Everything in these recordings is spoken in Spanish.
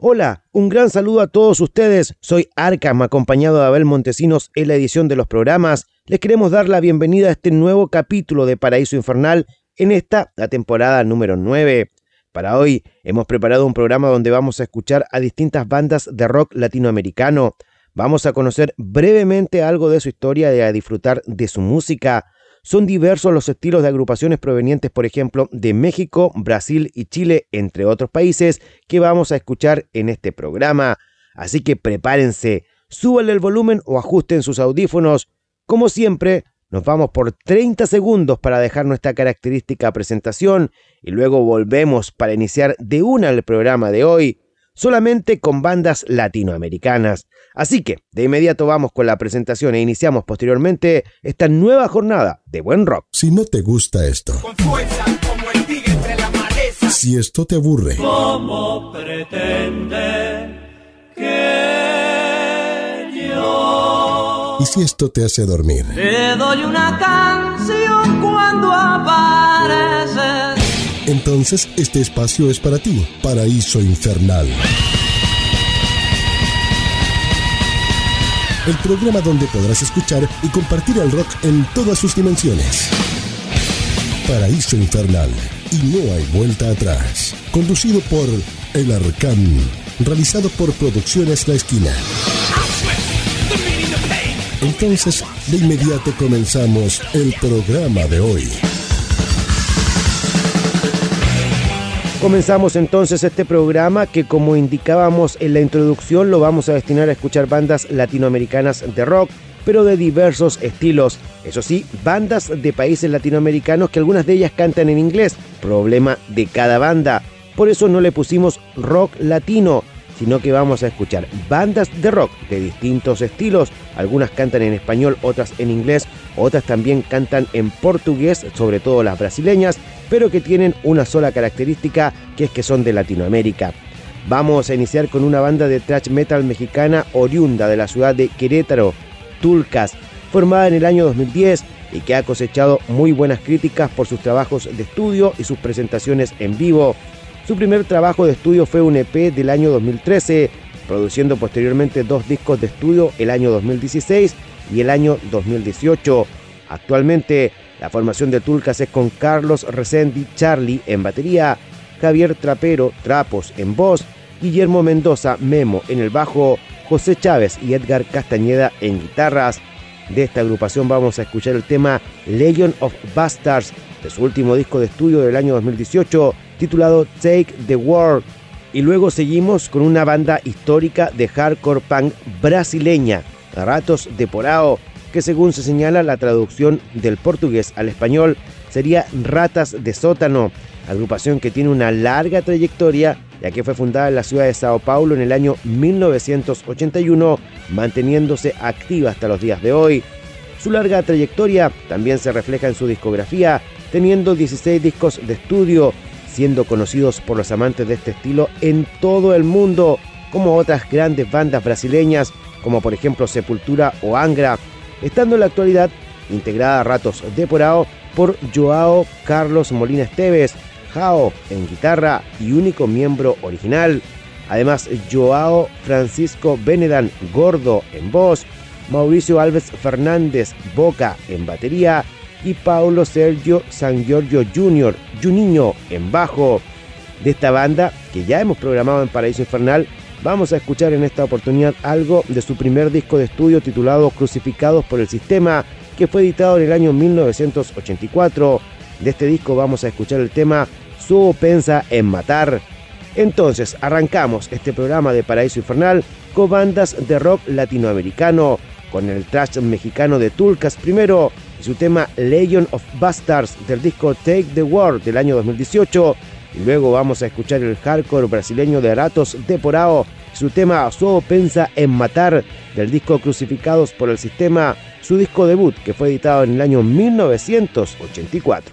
Hola, un gran saludo a todos ustedes. Soy Arkham, acompañado de Abel Montesinos en la edición de los programas. Les queremos dar la bienvenida a este nuevo capítulo de Paraíso Infernal en la temporada número 9. Para hoy hemos preparado un programa donde vamos a escuchar a distintas bandas de rock latinoamericano. Vamos a conocer brevemente algo de su historia y a disfrutar de su música. Son diversos los estilos de agrupaciones provenientes, por ejemplo, de México, Brasil y Chile, entre otros países, que vamos a escuchar en este programa. Así que prepárense, súbanle el volumen o ajusten sus audífonos. Como siempre, nos vamos por 30 segundos para dejar nuestra característica presentación y luego volvemos para iniciar de una el programa de hoy, solamente con bandas latinoamericanas. Así que de inmediato vamos con la presentación e iniciamos posteriormente esta nueva jornada de buen rock. Si no te gusta esto, con fuerza como el tigre entre la maleza. Si esto te aburre, ¿cómo pretende que yo? Y si esto te hace dormir, Te doy una canción cuando apareces. Entonces este espacio es para ti. Paraíso Infernal, el programa donde podrás escuchar y compartir el rock en todas sus dimensiones. Paraíso Infernal, y no hay vuelta atrás. Conducido por El Arcán, realizado por Producciones La Esquina. Entonces, de inmediato comenzamos el programa de hoy. Comenzamos entonces este programa que, como indicábamos en la introducción, lo vamos a destinar a escuchar bandas latinoamericanas de rock, pero de diversos estilos. Eso sí, bandas de países latinoamericanos que algunas de ellas cantan en inglés, problema de cada banda. Por eso no le pusimos rock latino, sino que vamos a escuchar bandas de rock de distintos estilos. Algunas cantan en español, otras en inglés, otras también cantan en portugués, sobre todo las brasileñas, pero que tienen una sola característica, que es que son de Latinoamérica. Vamos a iniciar con una banda de thrash metal mexicana oriunda de la ciudad de Querétaro, Tulcas, formada en el año 2010 y que ha cosechado muy buenas críticas por sus trabajos de estudio y sus presentaciones en vivo. Su primer trabajo de estudio fue un EP del año 2013, produciendo posteriormente 2 discos de estudio el año 2016 y el año 2018. Actualmente, la formación de Tulcas es con Carlos Resendi Charlie en batería, Javier Trapero Trapos en voz, Guillermo Mendoza Memo en el bajo, José Chávez y Edgar Castañeda en guitarras. De esta agrupación vamos a escuchar el tema Legion of Bastards de su último disco de estudio del año 2018, titulado Take the World. Y luego seguimos con una banda histórica de hardcore punk brasileña, Ratos de Porão, que según se señala la traducción del portugués al español sería Ratas de Sótano, agrupación que tiene una larga trayectoria, ya que fue fundada en la ciudad de Sao Paulo en el año 1981, manteniéndose activa hasta los días de hoy. Su larga trayectoria también se refleja en su discografía, teniendo 16 discos de estudio, siendo conocidos por los amantes de este estilo en todo el mundo, como otras grandes bandas brasileñas, como por ejemplo Sepultura o Angra, estando en la actualidad integrada a Ratos de Porão por João Carlos Molina Esteves, Jao en guitarra y único miembro original. Además, João Francisco Benedan Gordo en voz, Mauricio Alves Fernández Boca en batería y Paulo Sergio San Giorgio Jr. Juninho en bajo. De esta banda, que ya hemos programado en Paraíso Infernal, vamos a escuchar en esta oportunidad algo de su primer disco de estudio titulado Crucificados por el Sistema, que fue editado en el año 1984. De este disco vamos a escuchar el tema Só Pensa em Matar. Entonces arrancamos este programa de Paraíso Infernal con bandas de rock latinoamericano, con el thrash mexicano de Tulcas primero y su tema Legion of Bastards del disco Take the World del año 2018. Y luego vamos a escuchar el hardcore brasileño de Ratos de Porão, su tema Só Pensa em Matar del disco Crucificados por el Sistema, su disco debut que fue editado en el año 1984.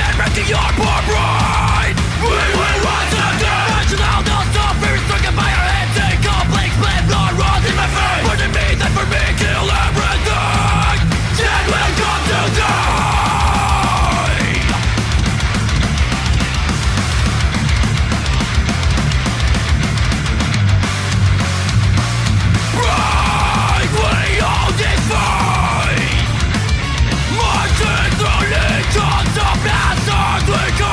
and wrecking your poor brain. We will rise again. Rational, no stop, fear is stricken by our head. Take all blanks, blood, blood runs in my veins. Burden me, then for me, kill everything. Then we'll come to die. Right, we all defeat. Marching through legions of bastards, we come.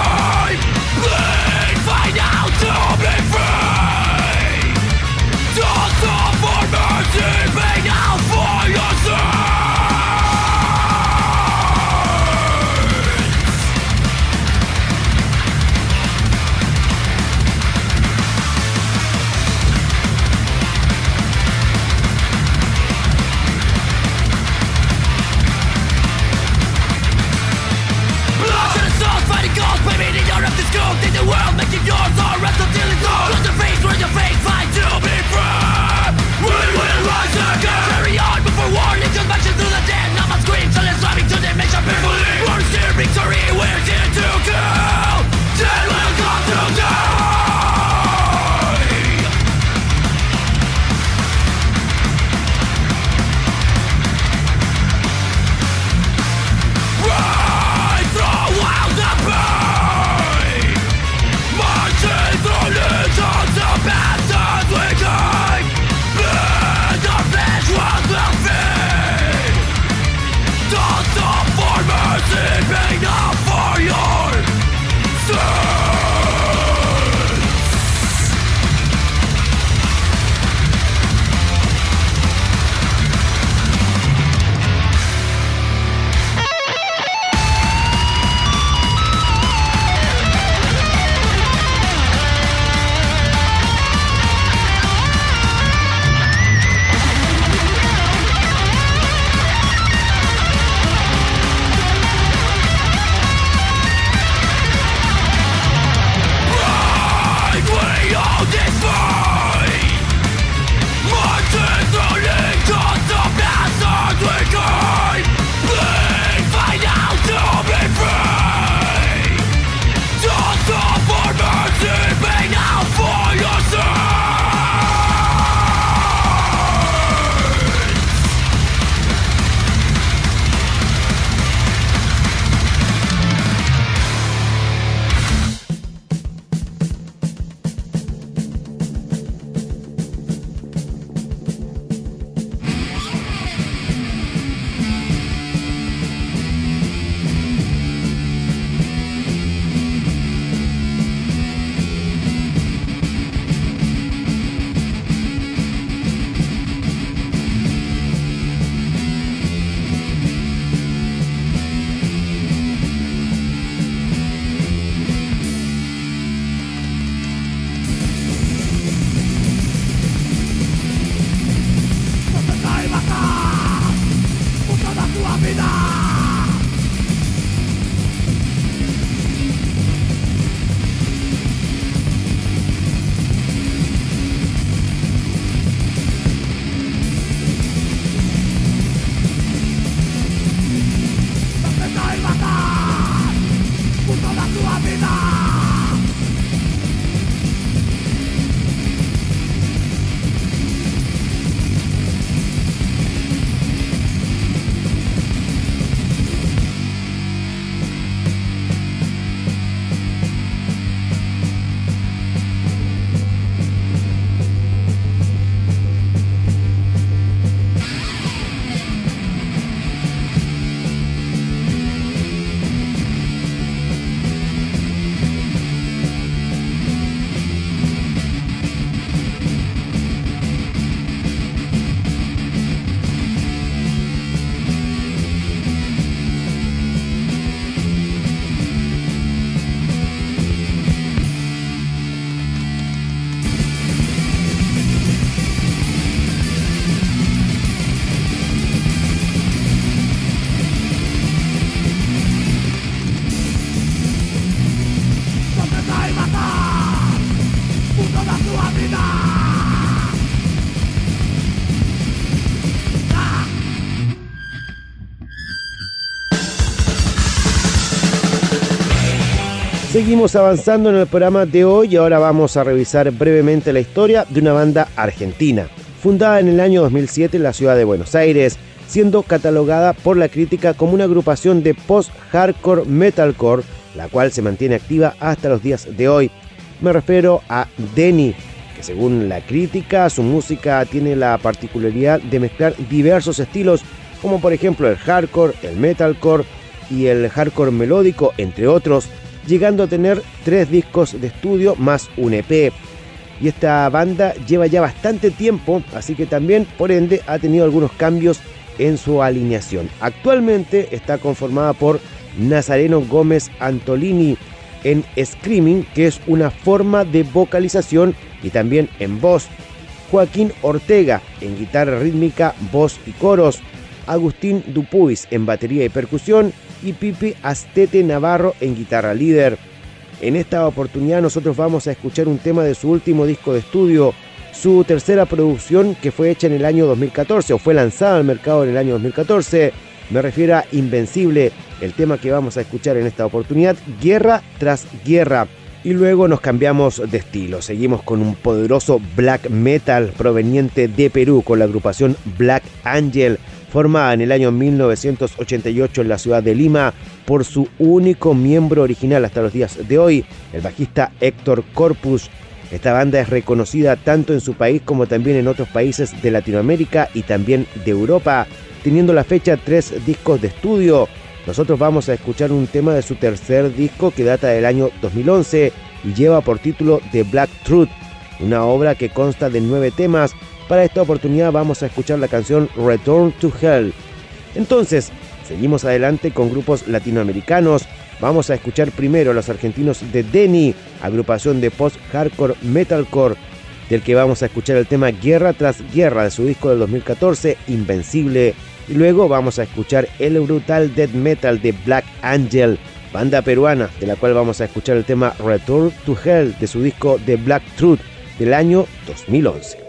Seguimos avanzando en el programa de hoy y ahora vamos a revisar brevemente la historia de una banda argentina, fundada en el año 2007 en la ciudad de Buenos Aires, siendo catalogada por la crítica como una agrupación de post-hardcore metalcore, la cual se mantiene activa hasta los días de hoy. Me refiero a Denny, que según la crítica, su música tiene la particularidad de mezclar diversos estilos, como por ejemplo el hardcore, el metalcore y el hardcore melódico, entre otros, llegando a tener 3 discos de estudio más un EP. Y esta banda lleva ya bastante tiempo, así que también, por ende, ha tenido algunos cambios en su alineación. Actualmente está conformada por Nazareno Gómez Antolini en screaming, que es una forma de vocalización, y también en voz, Joaquín Ortega en guitarra rítmica, voz y coros, Agustín Dupuis en batería y percusión, y Pipi Astete Navarro en guitarra líder. En esta oportunidad nosotros vamos a escuchar un tema de su último disco de estudio, su tercera producción, que fue hecha en el año 2014 o fue lanzada al mercado en el año 2014. Me refiero a Invencible, el tema que vamos a escuchar en esta oportunidad, Guerra tras Guerra. Y luego nos cambiamos de estilo, seguimos con un poderoso black metal proveniente de Perú con la agrupación Black Angel, formada en el año 1988 en la ciudad de Lima por su único miembro original hasta los días de hoy, el bajista Héctor Corpus. Esta banda es reconocida tanto en su país como también en otros países de Latinoamérica y también de Europa, teniendo a la fecha 3 discos de estudio. Nosotros vamos a escuchar un tema de su tercer disco que data del año 2011 y lleva por título The Black Truth, una obra que consta de 9 temas. Para esta oportunidad vamos a escuchar la canción Return to Hell. Entonces, seguimos adelante con grupos latinoamericanos. Vamos a escuchar primero a los argentinos de Denny, agrupación de post-hardcore metalcore, del que vamos a escuchar el tema Guerra tras Guerra de su disco del 2014, Invencible. Y luego vamos a escuchar el brutal death metal de Black Angel, banda peruana, de la cual vamos a escuchar el tema Return to Hell de su disco The Black Truth del año 2011.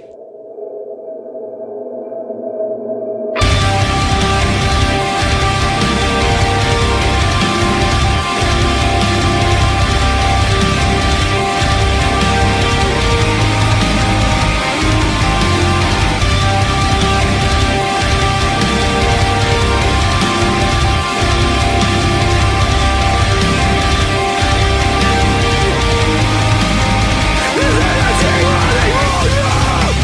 Take what they want you.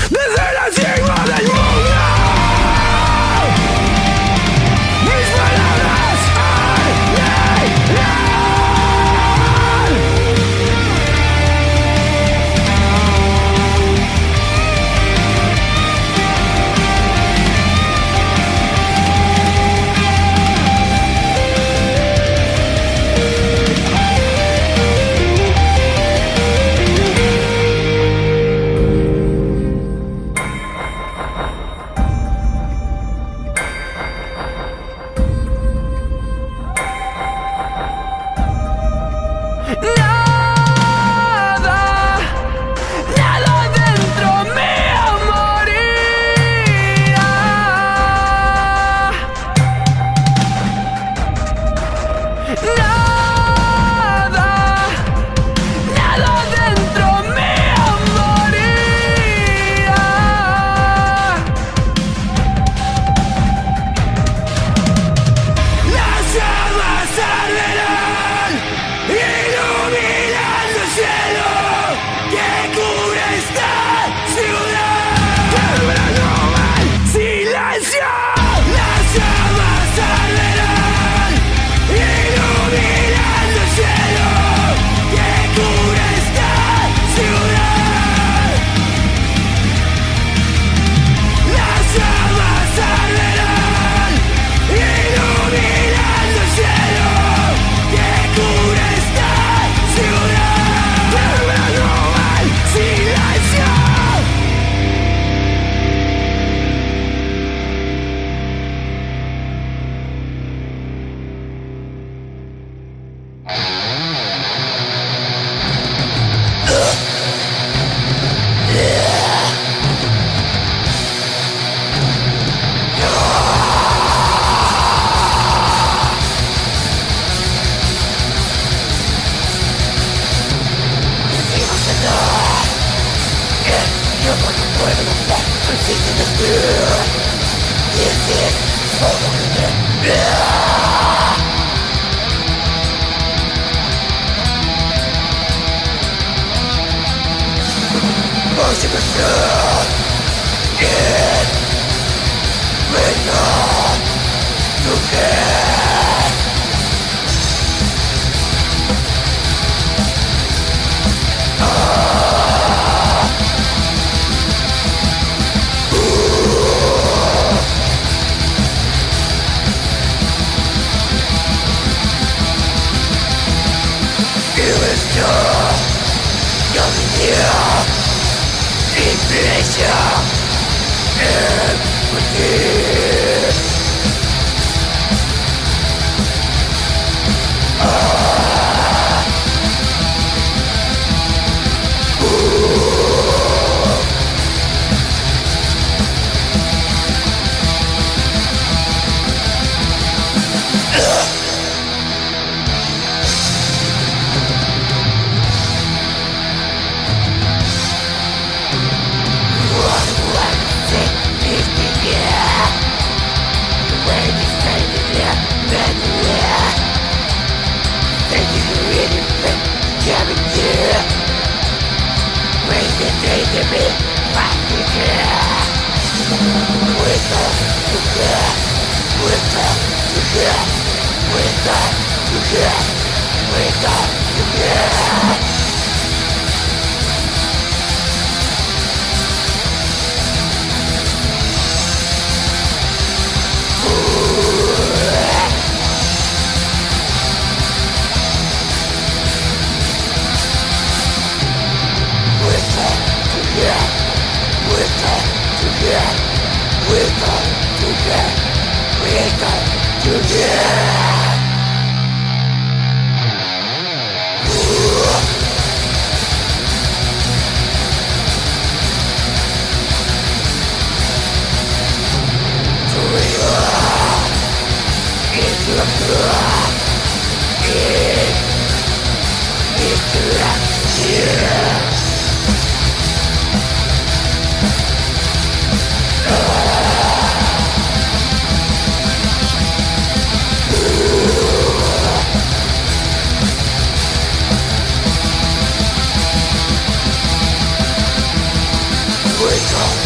desde la cima del mundo. Mis palabras arden. Wake up!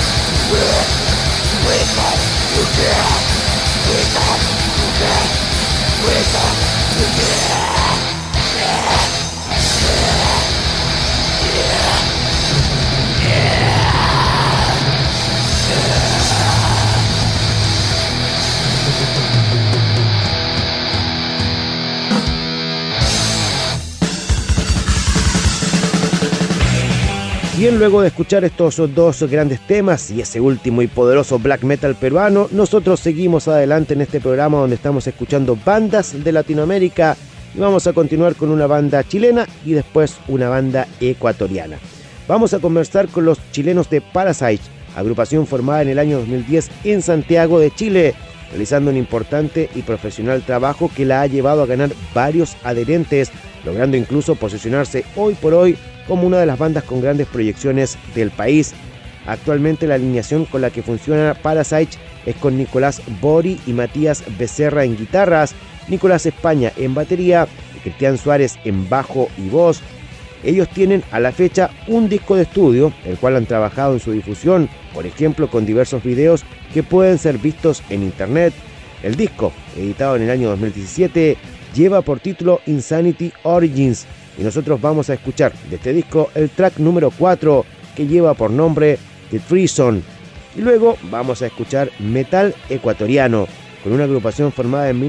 Bien, luego de escuchar estos dos grandes temas y ese último y poderoso black metal peruano, nosotros seguimos adelante en este programa donde estamos escuchando bandas de Latinoamérica y vamos a continuar con una banda chilena y después una banda ecuatoriana. Vamos a conversar con los chilenos de Parasite, agrupación formada en el año 2010 en Santiago de Chile, realizando un importante y profesional trabajo que la ha llevado a ganar varios adherentes, logrando incluso posicionarse hoy por hoy como una de las bandas con grandes proyecciones del país. Actualmente la alineación con la que funciona Parasite es con Nicolás Bori y Matías Becerra en guitarras, Nicolás España en batería y Cristian Suárez en bajo y voz. Ellos tienen a la fecha un disco de estudio, el cual han trabajado en su difusión, por ejemplo con diversos videos que pueden ser vistos en internet. El disco, editado en el año 2017, lleva por título Insanity Origins, y nosotros vamos a escuchar de este disco el track número 4, que lleva por nombre The Treason. Y luego vamos a escuchar metal ecuatoriano, con una agrupación formada en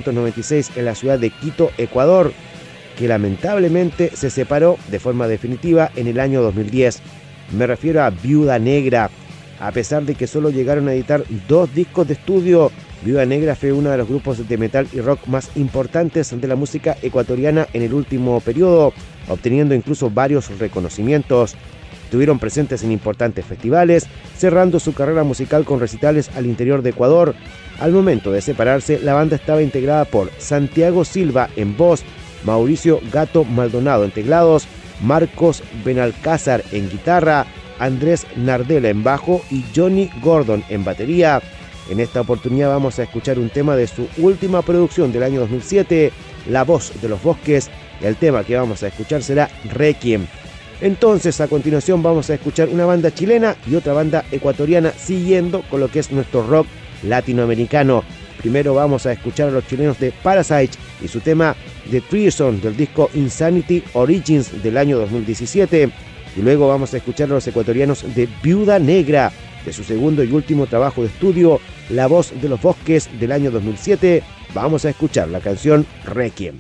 1996 en la ciudad de Quito, Ecuador, que lamentablemente se separó de forma definitiva en el año 2010. Me refiero a Viuda Negra. A pesar de que solo llegaron a editar 2 discos de estudio, Viuda Negra fue uno de los grupos de metal y rock más importantes de la música ecuatoriana en el último periodo, obteniendo incluso varios reconocimientos. Estuvieron presentes en importantes festivales, cerrando su carrera musical con recitales al interior de Ecuador. Al momento de separarse, la banda estaba integrada por Santiago Silva en voz, Mauricio Gato Maldonado en teclados, Marcos Benalcázar en guitarra, Andrés Nardella en bajo y Johnny Gordon en batería. En esta oportunidad vamos a escuchar un tema de su última producción del año 2007, La Voz de los Bosques. El tema que vamos a escuchar será Requiem. Entonces, a continuación vamos a escuchar una banda chilena y otra banda ecuatoriana, siguiendo con lo que es nuestro rock latinoamericano. Primero vamos a escuchar a los chilenos de Parasite y su tema The Treason del disco Insanity Origins del año 2017. Y luego vamos a escuchar a los ecuatorianos de Viuda Negra, de su segundo y último trabajo de estudio, La Voz de los Bosques del año 2007. Vamos a escuchar la canción Requiem.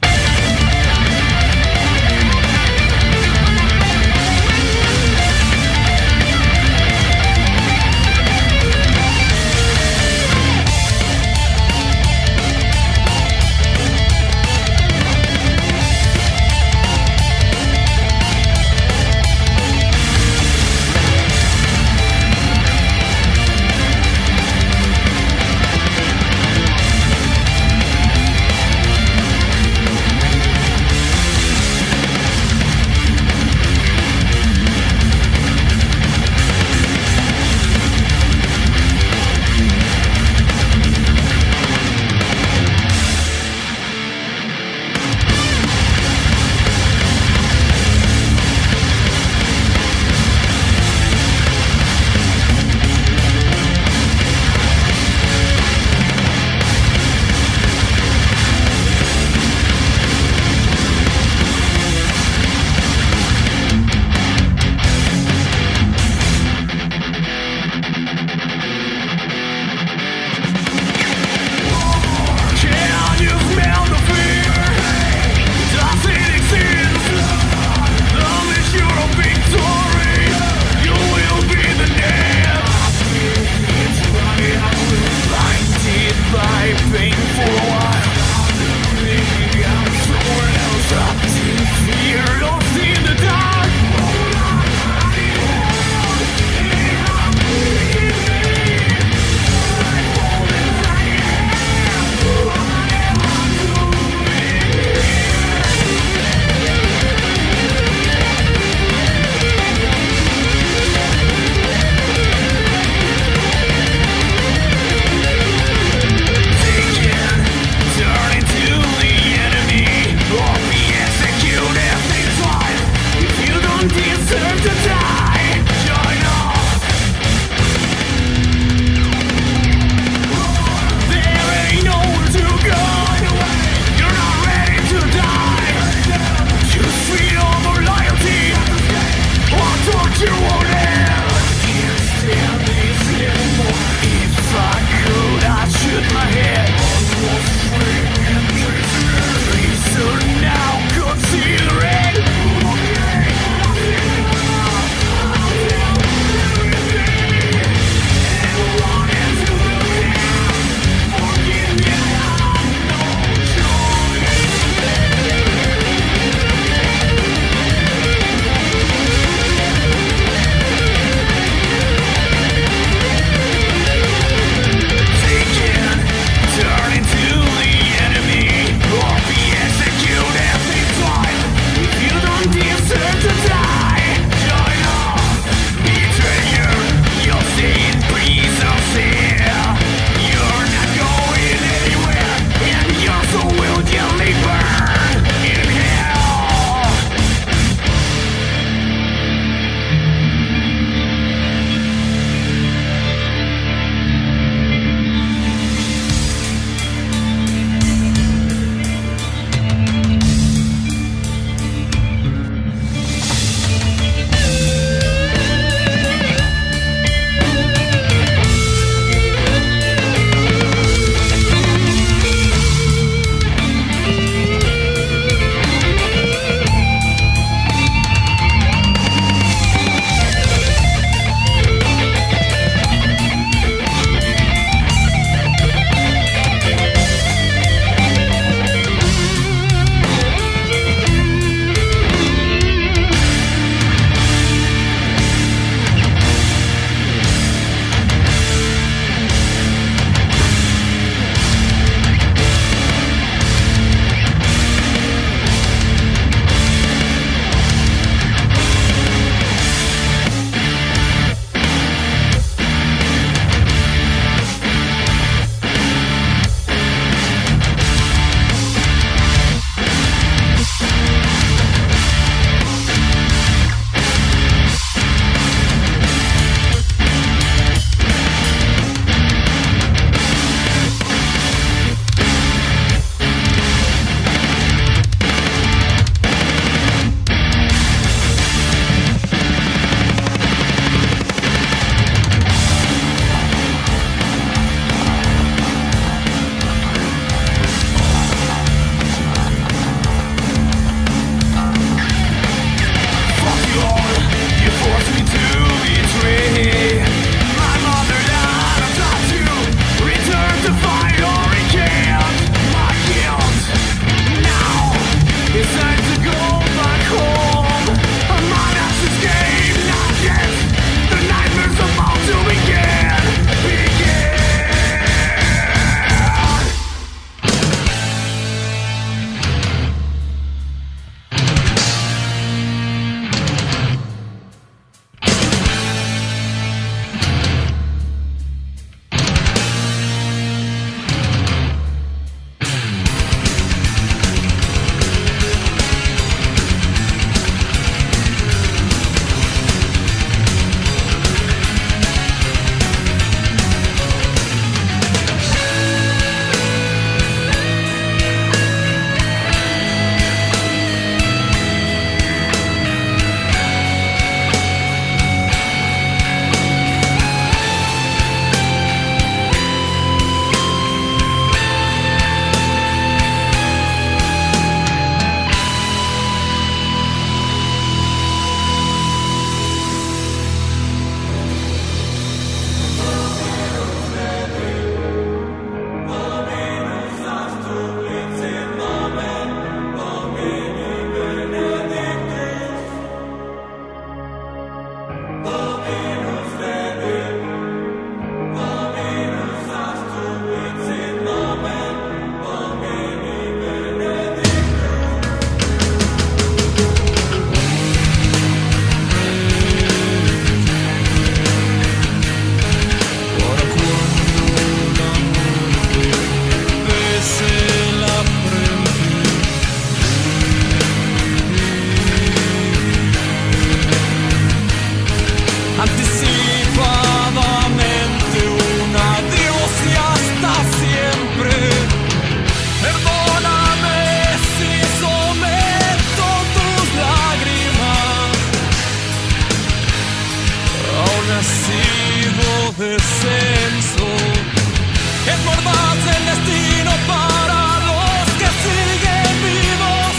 descenso. Es mordaz el destino para los que siguen vivos.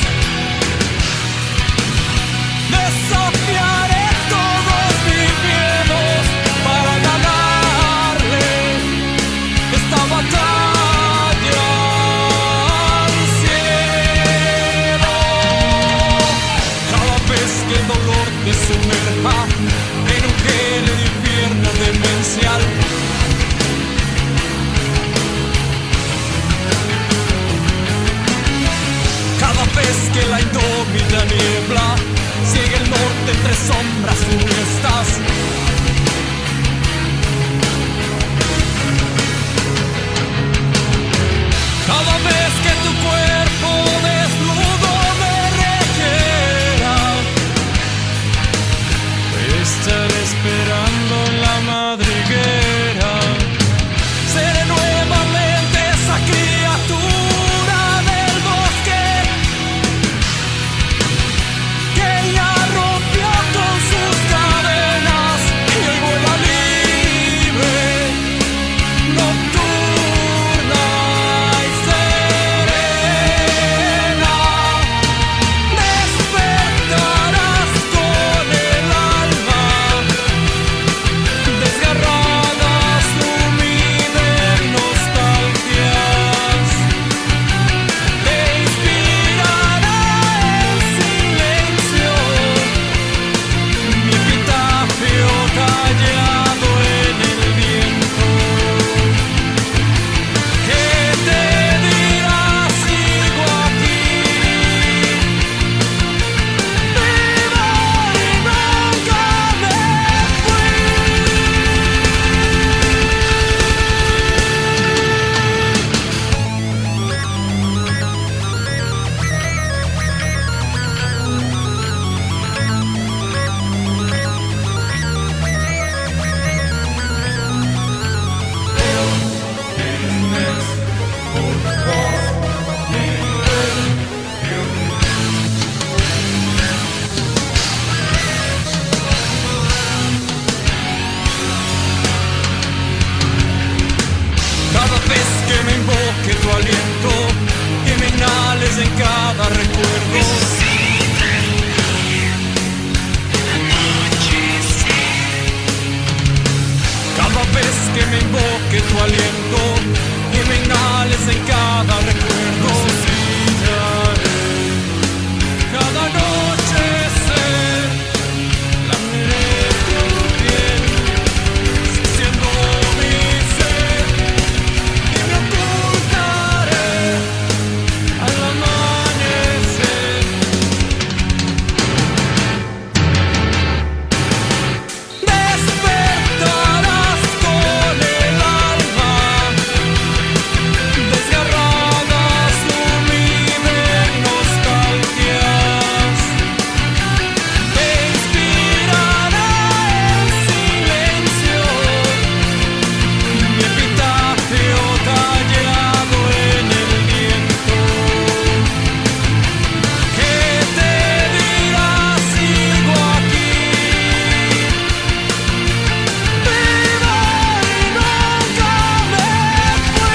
Desafiaré todos mis miedos para ganarle esta batalla al cielo. Cada vez que el dolor te sumerja en un gel de infierno demencial, cada vez que la indómita niebla sigue el norte entre sombras funestas, cada vez que tu cuerpo desnudo me requiera, estaré esperando en la madriguera. Seré nuevamente esa criatura del bosque que ya rompió con sus cadenas y hoy vuela libre, nocturna y serena. Despertarás con el alma desgarrada, sumida en nostalgias. Te inspirará el silencio, mi epitafio callado en el viento, que te dirá sigo aquí, vivo y nunca me fui. Cada vez que me invoque tu aliento, que me inhales en cada recuerdo, cada vez que me invoque tu aliento, que me inhales en cada recuerdo, necesitaré cada noche ser la tu piel, siendo mi ser, y me ocultaré al amanecer. Despertarás con el alma desgarrada, sumida en nostalgias. Te inspirará el silencio, mi epitafio tallado en el viento, que te dirá sigo aquí, vivo y nunca me fui.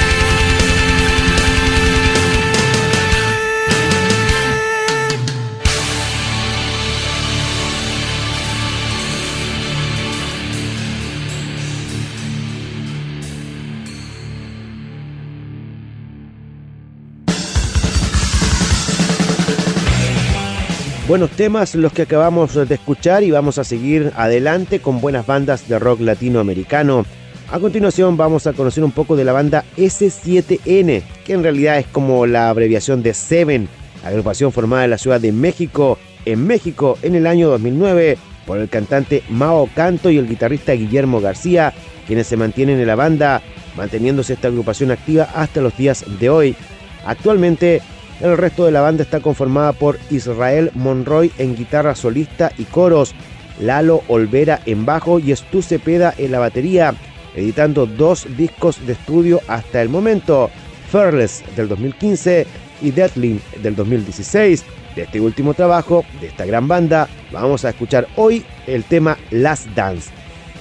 Buenos temas los que acabamos de escuchar y vamos a seguir adelante con buenas bandas de rock latinoamericano. A continuación vamos a conocer un poco de la banda S7N, que en realidad es como la abreviación de Seven, agrupación formada en la Ciudad de México, en el año 2009, por el cantante Mao Canto y el guitarrista Guillermo García, quienes se mantienen en la banda, manteniéndose esta agrupación activa hasta los días de hoy. Actualmente, el resto de la banda está conformada por Israel Monroy en guitarra solista y coros, Lalo Olvera en bajo y Stu Cepeda en la batería, editando 2 discos de estudio hasta el momento, Fearless del 2015 y Deadly del 2016. De este último trabajo, de esta gran banda, vamos a escuchar hoy el tema Last Dance.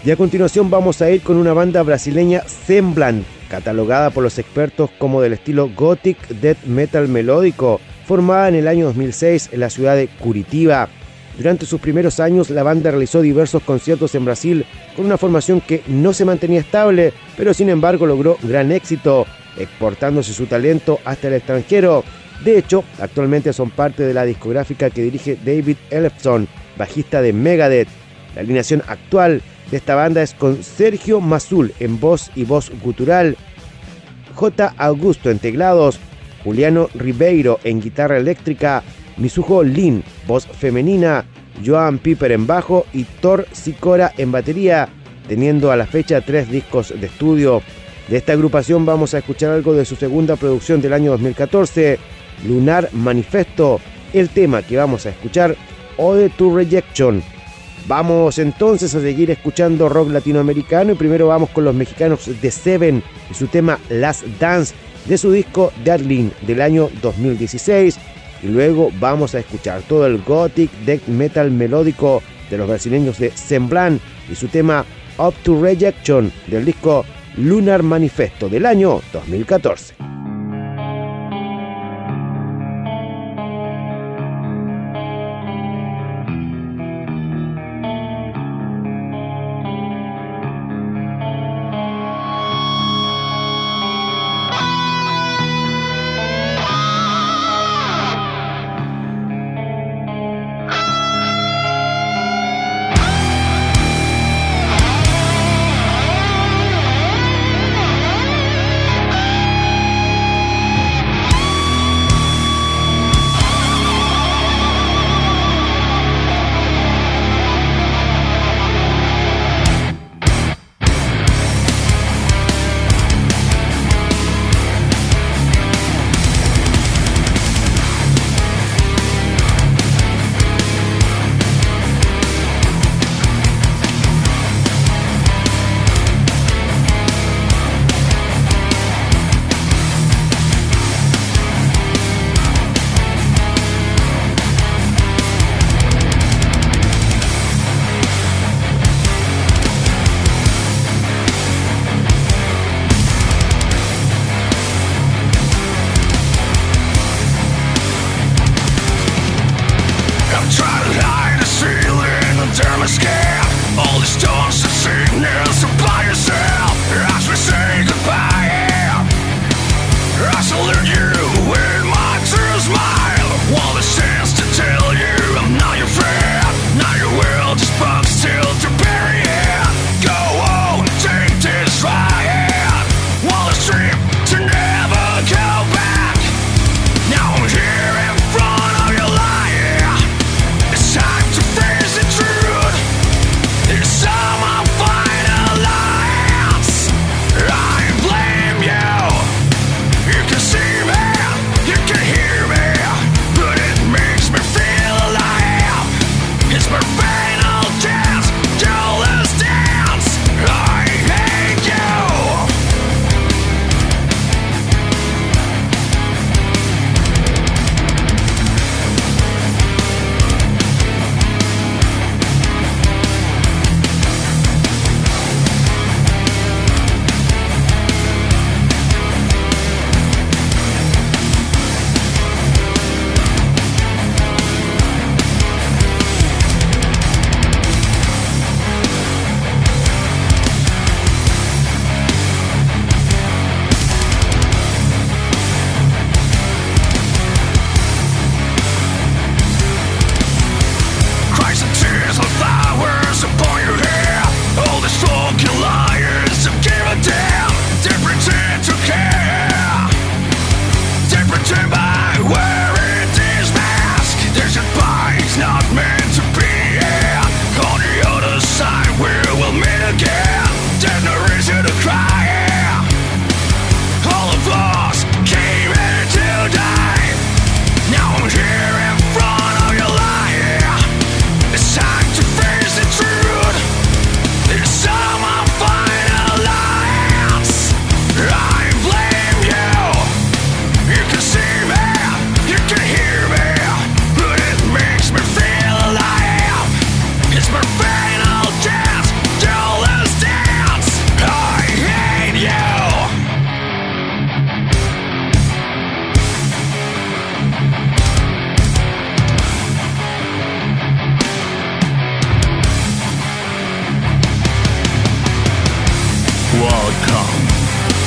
Y a continuación vamos a ir con una banda brasileña, Semblant, catalogada por los expertos como del estilo gothic death metal melódico, formada en el año 2006 en la ciudad de Curitiba. Durante sus primeros años, la banda realizó diversos conciertos en Brasil con una formación que no se mantenía estable, pero sin embargo logró gran éxito, exportándose su talento hasta el extranjero. De hecho, actualmente son parte de la discográfica que dirige David Ellefson, bajista de Megadeth. La alineación actual de esta banda es con Sergio Mazul en voz y voz gutural, J. Augusto en teclados, Juliano Ribeiro en guitarra eléctrica, Mizuho Lin, voz femenina, Joan Piper en bajo y Thor Sikora en batería, teniendo a la fecha 3 discos de estudio. De esta agrupación vamos a escuchar algo de su segunda producción del año 2014, Lunar Manifesto, el tema que vamos a escuchar, Ode to Rejection. Vamos entonces a seguir escuchando rock latinoamericano y primero vamos con los mexicanos de Seven y su tema Last Dance de su disco Deadline del año 2016 y luego vamos a escuchar todo el gothic death metal melódico de los brasileños de Semblant y su tema Up to Rejection del disco Lunar Manifesto del año 2014.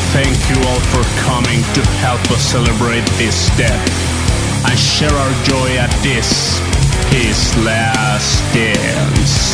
thank you all for coming to help us celebrate this death and share our joy at this, his last dance.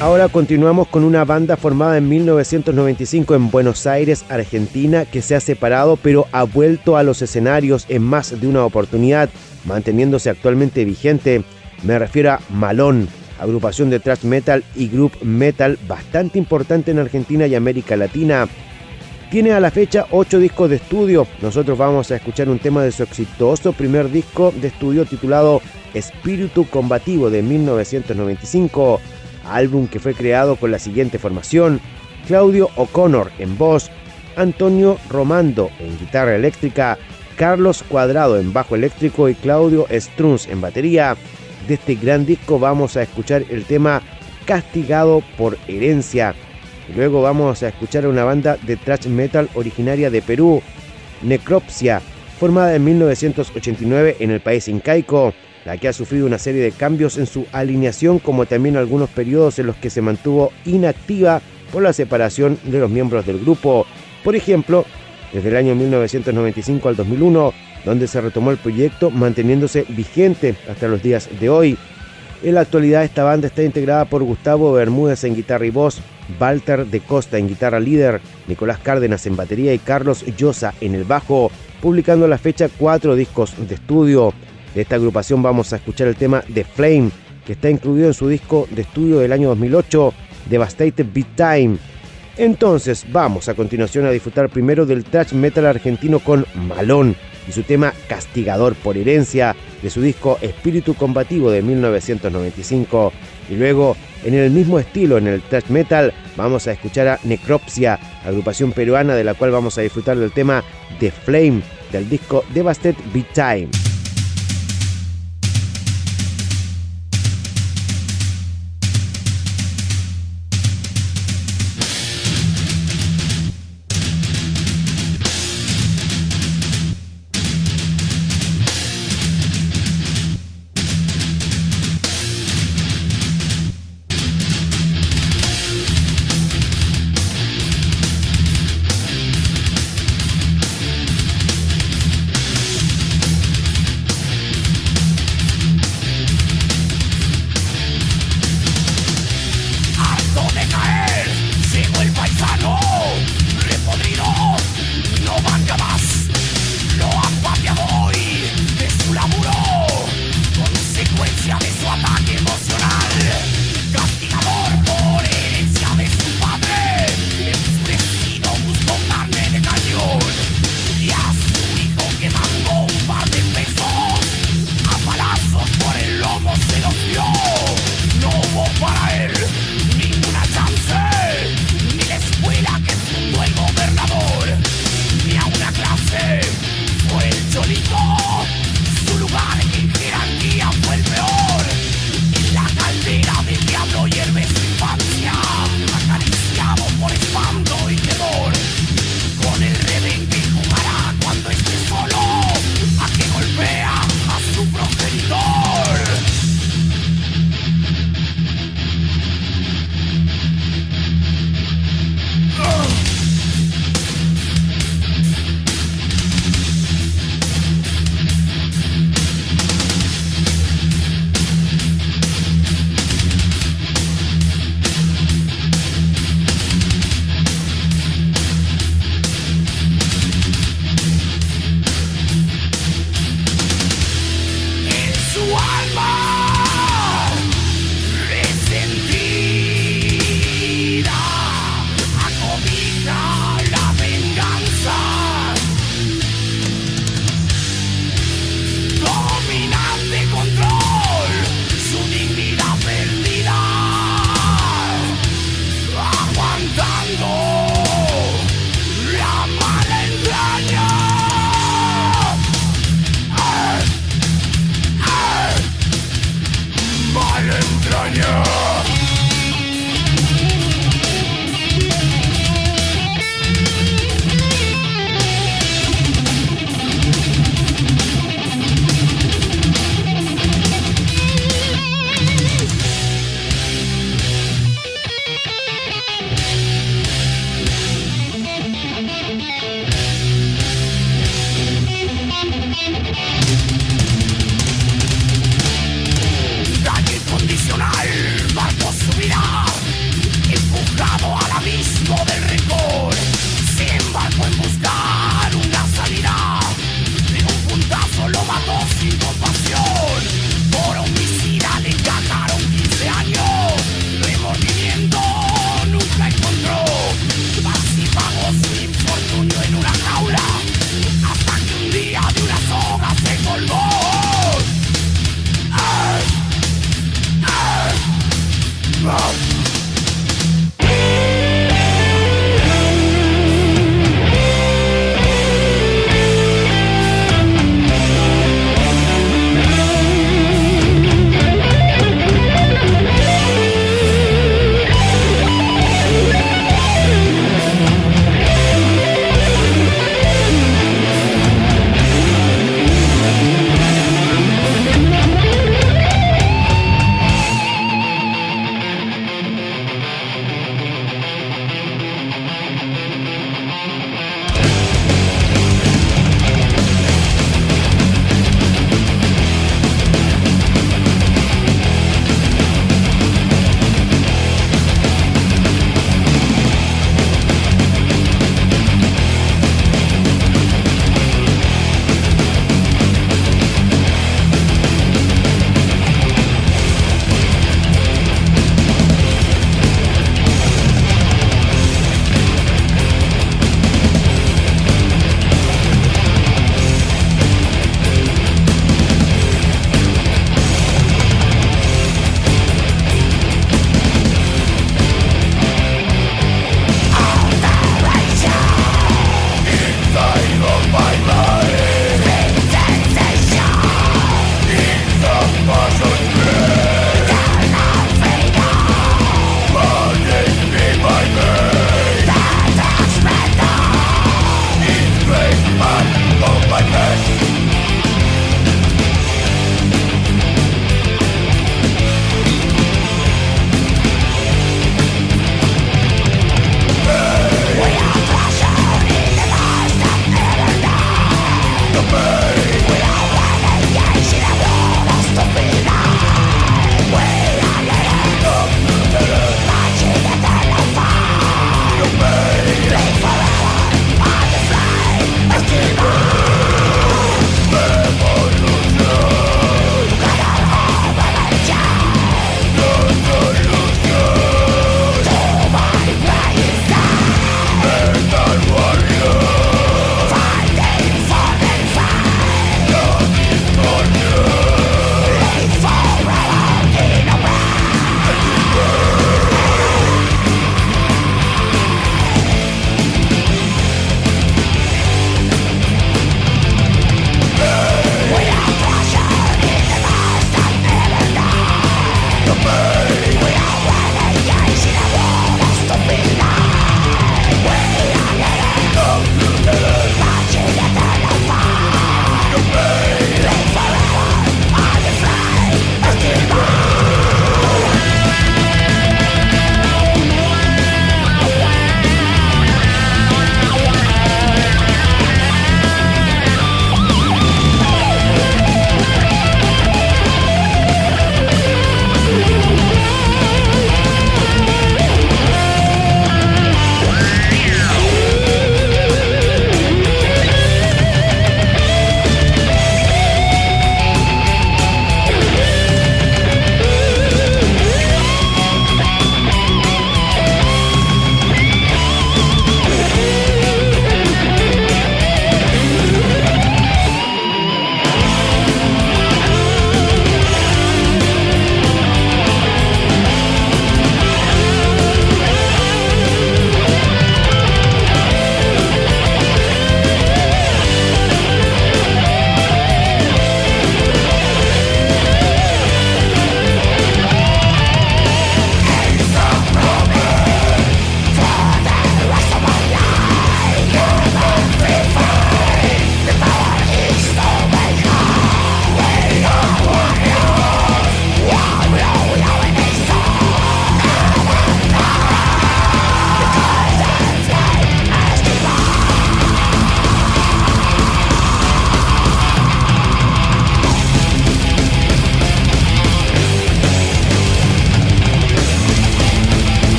Ahora continuamos con una banda formada en 1995 en Buenos Aires, Argentina, que se ha separado pero ha vuelto a los escenarios en más de una oportunidad, manteniéndose actualmente vigente. Me refiero a Malón, agrupación de thrash metal y group metal bastante importante en Argentina y América Latina. Tiene a la fecha 8 discos de estudio. Nosotros vamos a escuchar un tema de su exitoso primer disco de estudio titulado Espíritu Combativo de 1995, álbum que fue creado con la siguiente formación: Claudio O'Connor en voz, Antonio Romando en guitarra eléctrica, Carlos Cuadrado en bajo eléctrico y Claudio Strunz en batería. De este gran disco vamos a escuchar el tema Castigado por Herencia. Luego vamos a escuchar a una banda de thrash metal originaria de Perú, Necropsia, formada en 1989 en el país incaico, la que ha sufrido una serie de cambios en su alineación, como también algunos periodos en los que se mantuvo inactiva por la separación de los miembros del grupo. Por ejemplo, desde el año 1995 al 2001, donde se retomó el proyecto, manteniéndose vigente hasta los días de hoy. En la actualidad esta banda está integrada por Gustavo Bermúdez en guitarra y voz, Walter de Costa en guitarra líder, Nicolás Cárdenas en batería y Carlos Llosa en el bajo, publicando a la fecha 4 discos de estudio. De esta agrupación vamos a escuchar el tema The Flame, que está incluido en su disco de estudio del año 2008, Devastated Big Time. Entonces vamos a continuación a disfrutar primero del thrash metal argentino con Malón y su tema Castigador por Herencia de su disco Espíritu Combativo de 1995. Y luego, en el mismo estilo, en el thrash metal, vamos a escuchar a Necropsia, agrupación peruana de la cual vamos a disfrutar del tema The Flame del disco Devastated Big Time.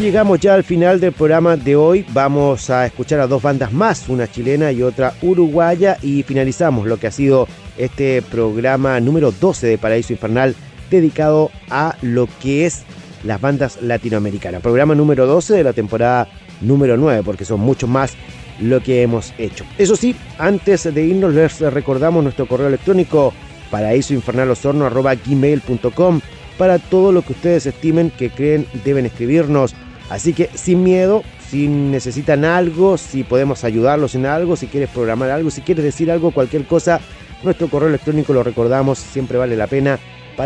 llegamos ya al final del programa de hoy. Vamos a escuchar a dos bandas más, una chilena y otra uruguaya, y finalizamos lo que ha sido este programa número 12 de Paraíso Infernal, dedicado a lo que es las bandas latinoamericanas. Programa número 12 de la temporada número 9, porque son mucho más lo que hemos hecho. Eso sí, antes de irnos les recordamos nuestro correo electrónico paraísoinfernalosorno@gmail.com para todo lo que ustedes estimen que creen deben escribirnos. Así que sin miedo, si necesitan algo, si podemos ayudarlos en algo, si quieres programar algo, si quieres decir algo, cualquier cosa, nuestro correo electrónico lo recordamos, siempre vale la pena,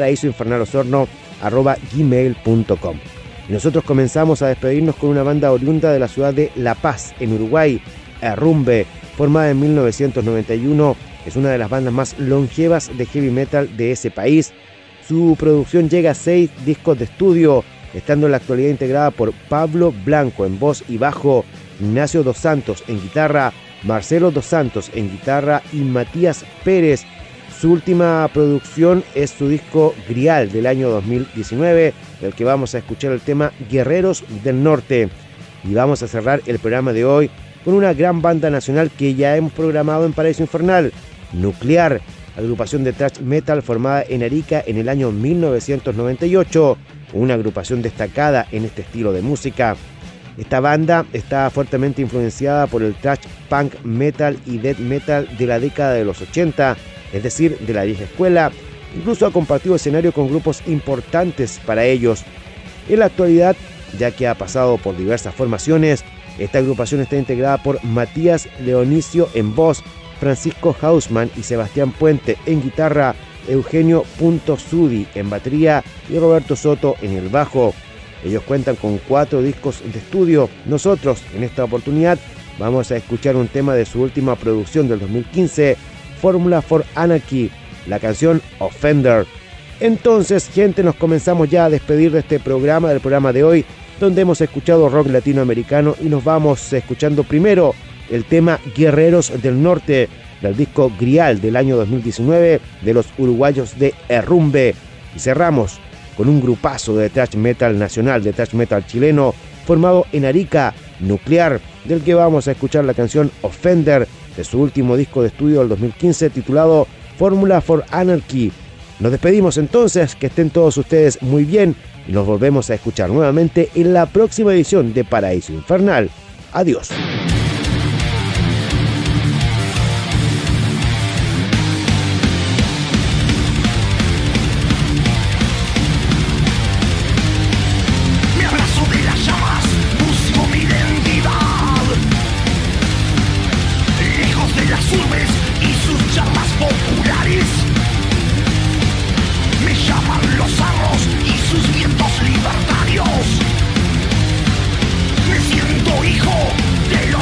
paraísoinfernalosorno@gmail.com. Y nosotros comenzamos a despedirnos con una banda oriunda de la ciudad de La Paz, en Uruguay, Errumbe, formada en 1991, es una de las bandas más longevas de heavy metal de ese país. Su producción llega a 6 discos de estudio, estando en la actualidad integrada por Pablo Blanco en voz y bajo, Ignacio Dos Santos en guitarra, Marcelo Dos Santos en guitarra y Matías Pérez. Su última producción es su disco Grial del año 2019, del que vamos a escuchar el tema Guerreros del Norte. Y vamos a cerrar el programa de hoy con una gran banda nacional que ya hemos programado en Paraíso Infernal, Nuclear, agrupación de thrash metal formada en Arica en el año 1998, una agrupación destacada en este estilo de música. Esta banda está fuertemente influenciada por el thrash punk metal y death metal de la década de los 80, es decir, de la vieja escuela. Incluso ha compartido escenario con grupos importantes para ellos. En la actualidad, ya que ha pasado por diversas formaciones, esta agrupación está integrada por Matías Leonicio en voz, Francisco Hausmann y Sebastián Puente en guitarra, Eugenio Sudi en batería y Roberto Soto en el bajo. Ellos cuentan con 4 discos de estudio. Nosotros, en esta oportunidad, vamos a escuchar un tema de su última producción del 2015, Formula for Anarchy, la canción Offender. Entonces, gente, nos comenzamos ya a despedir de este programa, del programa de hoy, donde hemos escuchado rock latinoamericano, y nos vamos escuchando primero el tema Guerreros del Norte, del disco Grial del año 2019 de los uruguayos de Errumbe. Y cerramos con un grupazo de thrash metal nacional, de thrash metal chileno, formado en Arica, Nuclear, del que vamos a escuchar la canción Offender, de su último disco de estudio del 2015 titulado Formula for Anarchy. Nos despedimos entonces, que estén todos ustedes muy bien y nos volvemos a escuchar nuevamente en la próxima edición de Paraíso Infernal. Adiós. Hijo de los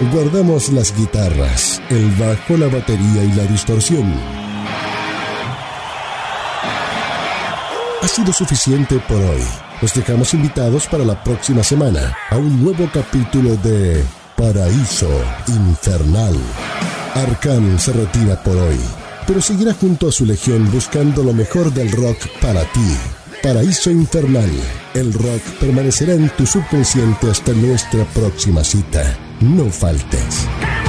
guardamos las guitarras, el bajo, la batería y la distorsión. Ha sido suficiente por hoy. Los dejamos invitados para la próxima semana a un nuevo capítulo de Paraíso Infernal. Arkham se retira por hoy, pero seguirá junto a su legión buscando lo mejor del rock para ti. Paraíso Infernal. El rock permanecerá en tu subconsciente hasta nuestra próxima cita. No faltes.